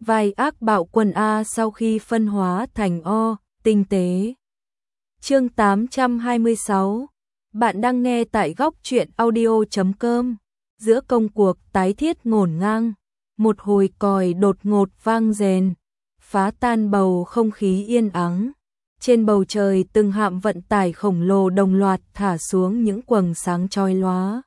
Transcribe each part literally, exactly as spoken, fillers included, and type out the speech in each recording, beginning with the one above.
vai ác bạo quân A sau khi phân hóa thành O, tinh tế. Chương tám trăm hai mươi sáu. Bạn đang nghe tại góc truyện audio chấm com. Giữa công cuộc tái thiết ngổn ngang, một hồi còi đột ngột vang rền, phá tan bầu không khí yên ắng. Trên bầu trời từng hạm vận tải khổng lồ đồng loạt thả xuống những quầng sáng chói lóa.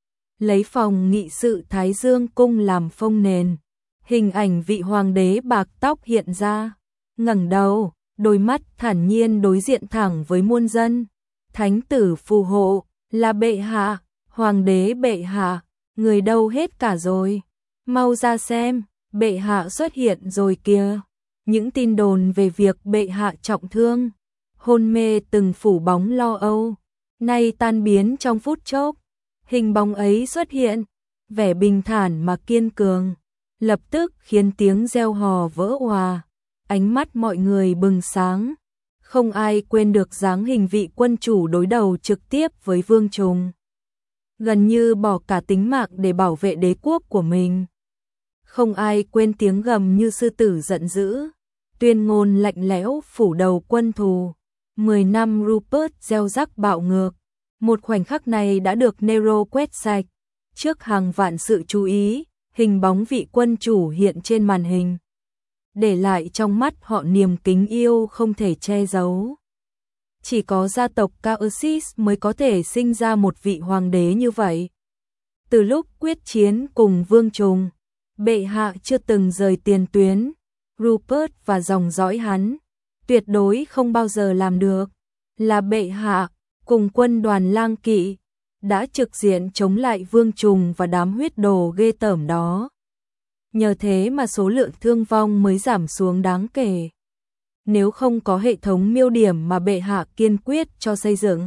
Lấy phòng nghị sự Thái Dương cung làm phông nền, hình ảnh vị hoàng đế bạc tóc hiện ra, ngẩng đầu, đôi mắt thản nhiên đối diện thẳng với muôn dân. Thánh tử phù hộ, là bệ hạ, hoàng đế bệ hạ, người đâu hết cả rồi, mau ra xem, bệ hạ xuất hiện rồi kìa. Những tin đồn về việc bệ hạ trọng thương, hôn mê từng phủ bóng lo âu, nay tan biến trong phút chốc. Hình bóng ấy xuất hiện, vẻ bình thản mà kiên cường, lập tức khiến tiếng reo hò vỡ òa, ánh mắt mọi người bừng sáng. Không ai quên được dáng hình vị quân chủ đối đầu trực tiếp với Vương Trùng, gần như bỏ cả tính mạng để bảo vệ đế quốc của mình. Không ai quên tiếng gầm như sư tử giận dữ, tuyên ngôn lạnh lẽo phủ đầu quân thù. Mười năm Rupert gieo rắc bạo ngược, một khoảnh khắc này đã được Nero quét sạch. Trước hàng vạn sự chú ý, hình bóng vị quân chủ hiện trên màn hình, để lại trong mắt họ niềm kính yêu không thể che giấu. Chỉ có gia tộc Caersis mới có thể sinh ra một vị hoàng đế như vậy. Từ lúc quyết chiến cùng Vương Trùng, bệ hạ chưa từng rời tiền tuyến. Rupert và dòng dõi hắn tuyệt đối không bao giờ làm được. Là bệ hạ cùng quân đoàn lang kỵ đã trực diện chống lại Vương Trùng và đám huyết đồ ghê tởm đó. Nhờ thế mà số lượng thương vong mới giảm xuống đáng kể. Nếu không có hệ thống miêu điểm mà bệ hạ kiên quyết cho xây dựng,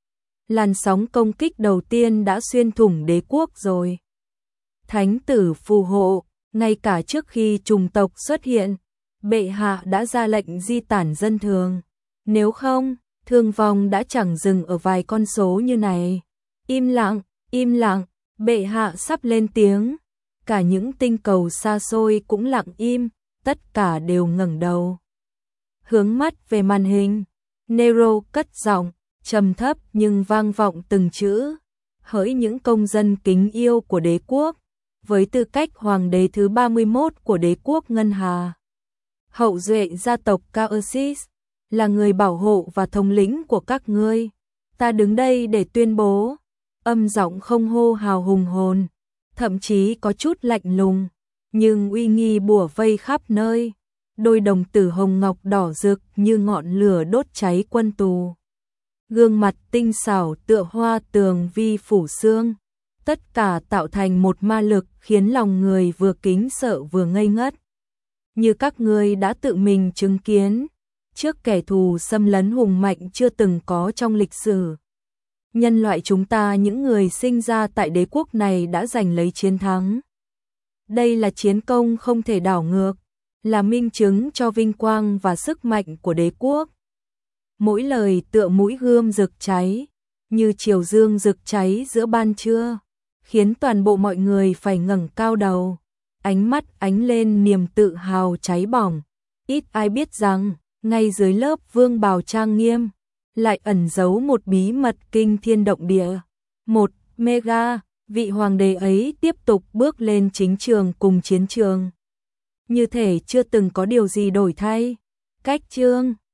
làn sóng công kích đầu tiên đã xuyên thủng đế quốc rồi. Thánh tử phù hộ, ngay cả trước khi chủng tộc xuất hiện, bệ hạ đã ra lệnh di tản dân thường. Nếu không, thương vong đã chẳng dừng ở vài con số như này. Im lặng, im lặng, bệ hạ sắp lên tiếng. Cả những tinh cầu xa xôi cũng lặng im, tất cả đều ngẩng đầu, hướng mắt về màn hình. Nero cất giọng, trầm thấp nhưng vang vọng từng chữ. Hỡi những công dân kính yêu của đế quốc, với tư cách hoàng đế thứ ba mươi mốt của đế quốc Ngân Hà, hậu duệ gia tộc Caersis, là người bảo hộ và thống lĩnh của các ngươi, ta đứng đây để tuyên bố. Âm giọng không hô hào hùng hồn, thậm chí có chút lạnh lùng, nhưng uy nghi bủa vây khắp nơi. Đôi đồng tử hồng ngọc đỏ rực như ngọn lửa đốt cháy quân tù. Gương mặt tinh xảo tựa hoa tường vi phủ xương. Tất cả tạo thành một ma lực khiến lòng người vừa kính sợ vừa ngây ngất. Như các ngươi đã tự mình chứng kiến, trước kẻ thù xâm lấn hùng mạnh chưa từng có trong lịch sử, nhân loại chúng ta, những người sinh ra tại đế quốc này đã giành lấy chiến thắng. Đây là chiến công không thể đảo ngược, là minh chứng cho vinh quang và sức mạnh của đế quốc. Mỗi lời tựa mũi gươm rực cháy, như chiều dương rực cháy giữa ban trưa, khiến toàn bộ mọi người phải ngẩng cao đầu, ánh mắt ánh lên niềm tự hào cháy bỏng. Ít ai biết rằng, ngay dưới lớp vương bào trang nghiêm, lại ẩn giấu một bí mật kinh thiên động địa. Một, Mega, vị hoàng đế ấy tiếp tục bước lên chính trường cùng chiến trường, như thể chưa từng có điều gì đổi thay. Cách chương